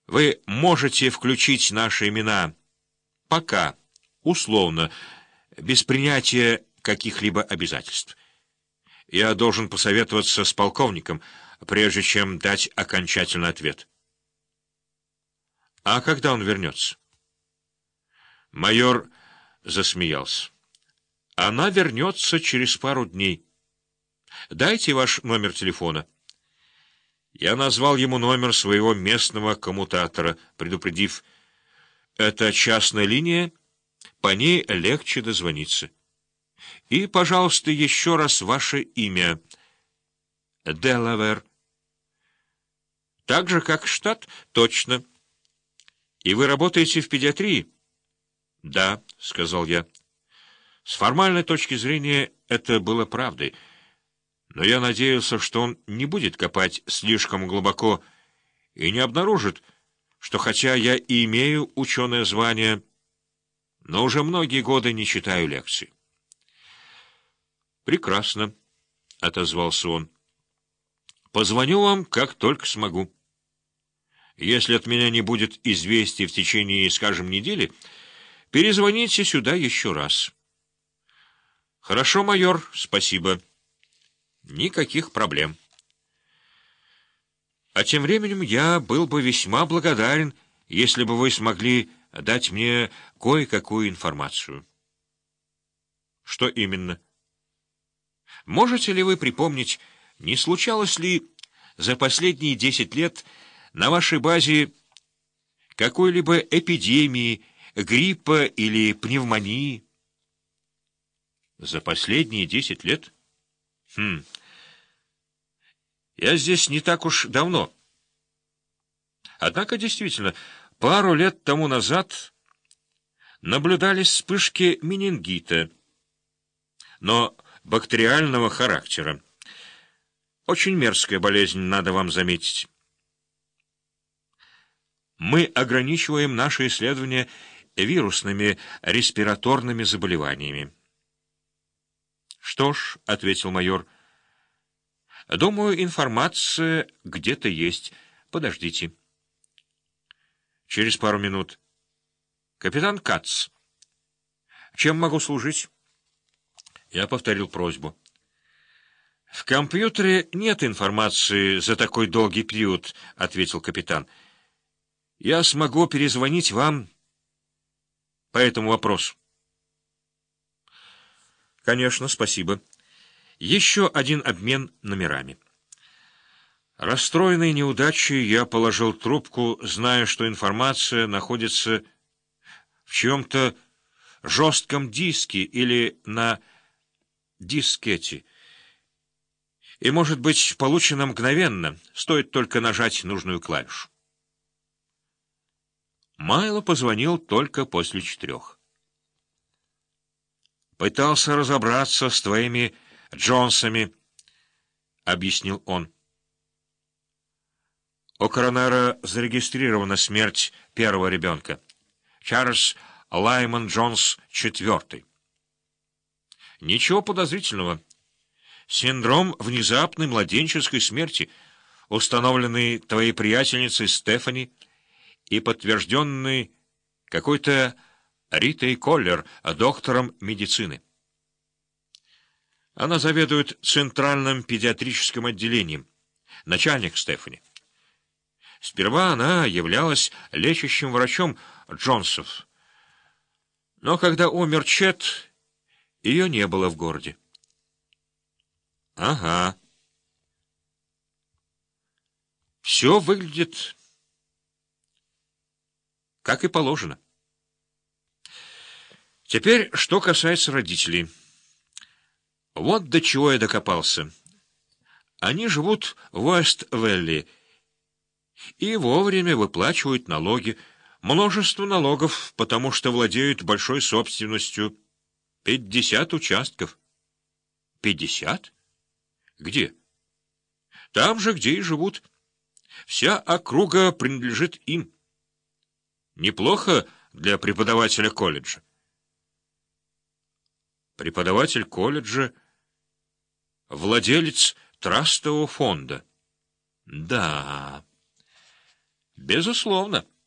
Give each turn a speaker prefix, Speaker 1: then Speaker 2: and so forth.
Speaker 1: Вы можете включить наши имена пока, условно, без принятия каких-либо обязательств. Я должен посоветоваться с полковником, прежде чем дать окончательный ответ. А когда он вернется? Майор засмеялся. Она вернется через пару дней. Дайте ваш номер телефона. Я назвал ему номер своего местного коммутатора, предупредив: это частная линия, по ней легче дозвониться. И, пожалуйста, еще раз ваше имя. Делавэр. Так же, как штат? Точно. И вы работаете в педиатрии? Да, сказал я. С формальной точки зрения это было правдой, но я надеялся, что он не будет копать слишком глубоко и не обнаружит, что хотя я и имею ученое звание, но уже многие годы не читаю лекций. «Прекрасно», — отозвался он. «Позвоню вам, как только смогу. Если от меня не будет известий в течение, скажем, недели, перезвоните сюда еще раз». «Хорошо, майор, спасибо. Никаких проблем». А тем временем я был бы весьма благодарен, если бы вы смогли дать мне кое-какую информацию. Что именно? Можете ли вы припомнить, не случалось ли за последние 10 лет на вашей базе какой-либо эпидемии, гриппа или пневмонии? За последние 10 лет? Я здесь не так уж давно. Однако, действительно, пару лет тому назад наблюдались вспышки менингита, но бактериального характера. Очень мерзкая болезнь, надо вам заметить. Мы ограничиваем наши исследования вирусными респираторными заболеваниями. «Что ж», — ответил майор, — «думаю, информация где-то есть. Подождите». Через пару минут. «Капитан Кац, чем могу служить?» Я повторил просьбу. «В компьютере нет информации за такой долгий период», — ответил капитан. «Я смогу перезвонить вам по этому вопросу». «Конечно, спасибо. Еще один обмен номерами». Расстроенный неудачей, я положил трубку, зная, что информация находится в чьем-то жестком диске или на дискете, и может быть получена мгновенно, стоит только нажать нужную клавишу. Майло позвонил только после 4. «Пытался разобраться с твоими Джонсами», — объяснил он. У коронера зарегистрирована смерть первого ребенка. Чарльз Лаймон Джонс IV. Ничего подозрительного. Синдром внезапной младенческой смерти, установленный твоей приятельницей Стефани и подтвержденный какой-то Ритой Коллер, доктором медицины. Она заведует центральным педиатрическим отделением, начальник Стефани. Сперва она являлась лечащим врачом Джонсов, но когда умер Чет, ее не было в городе. Ага. Все выглядит как и положено. Теперь, что касается родителей. Вот до чего я докопался. Они живут в Уэст-Вэлли и вовремя выплачивают налоги, множество налогов, потому что владеют большой собственностью. 50 участков. 50? Где? Там же, где и живут. Вся округа принадлежит им. Неплохо для преподавателя колледжа. Преподаватель колледжа — владелец трастового фонда. Да. Безусловно.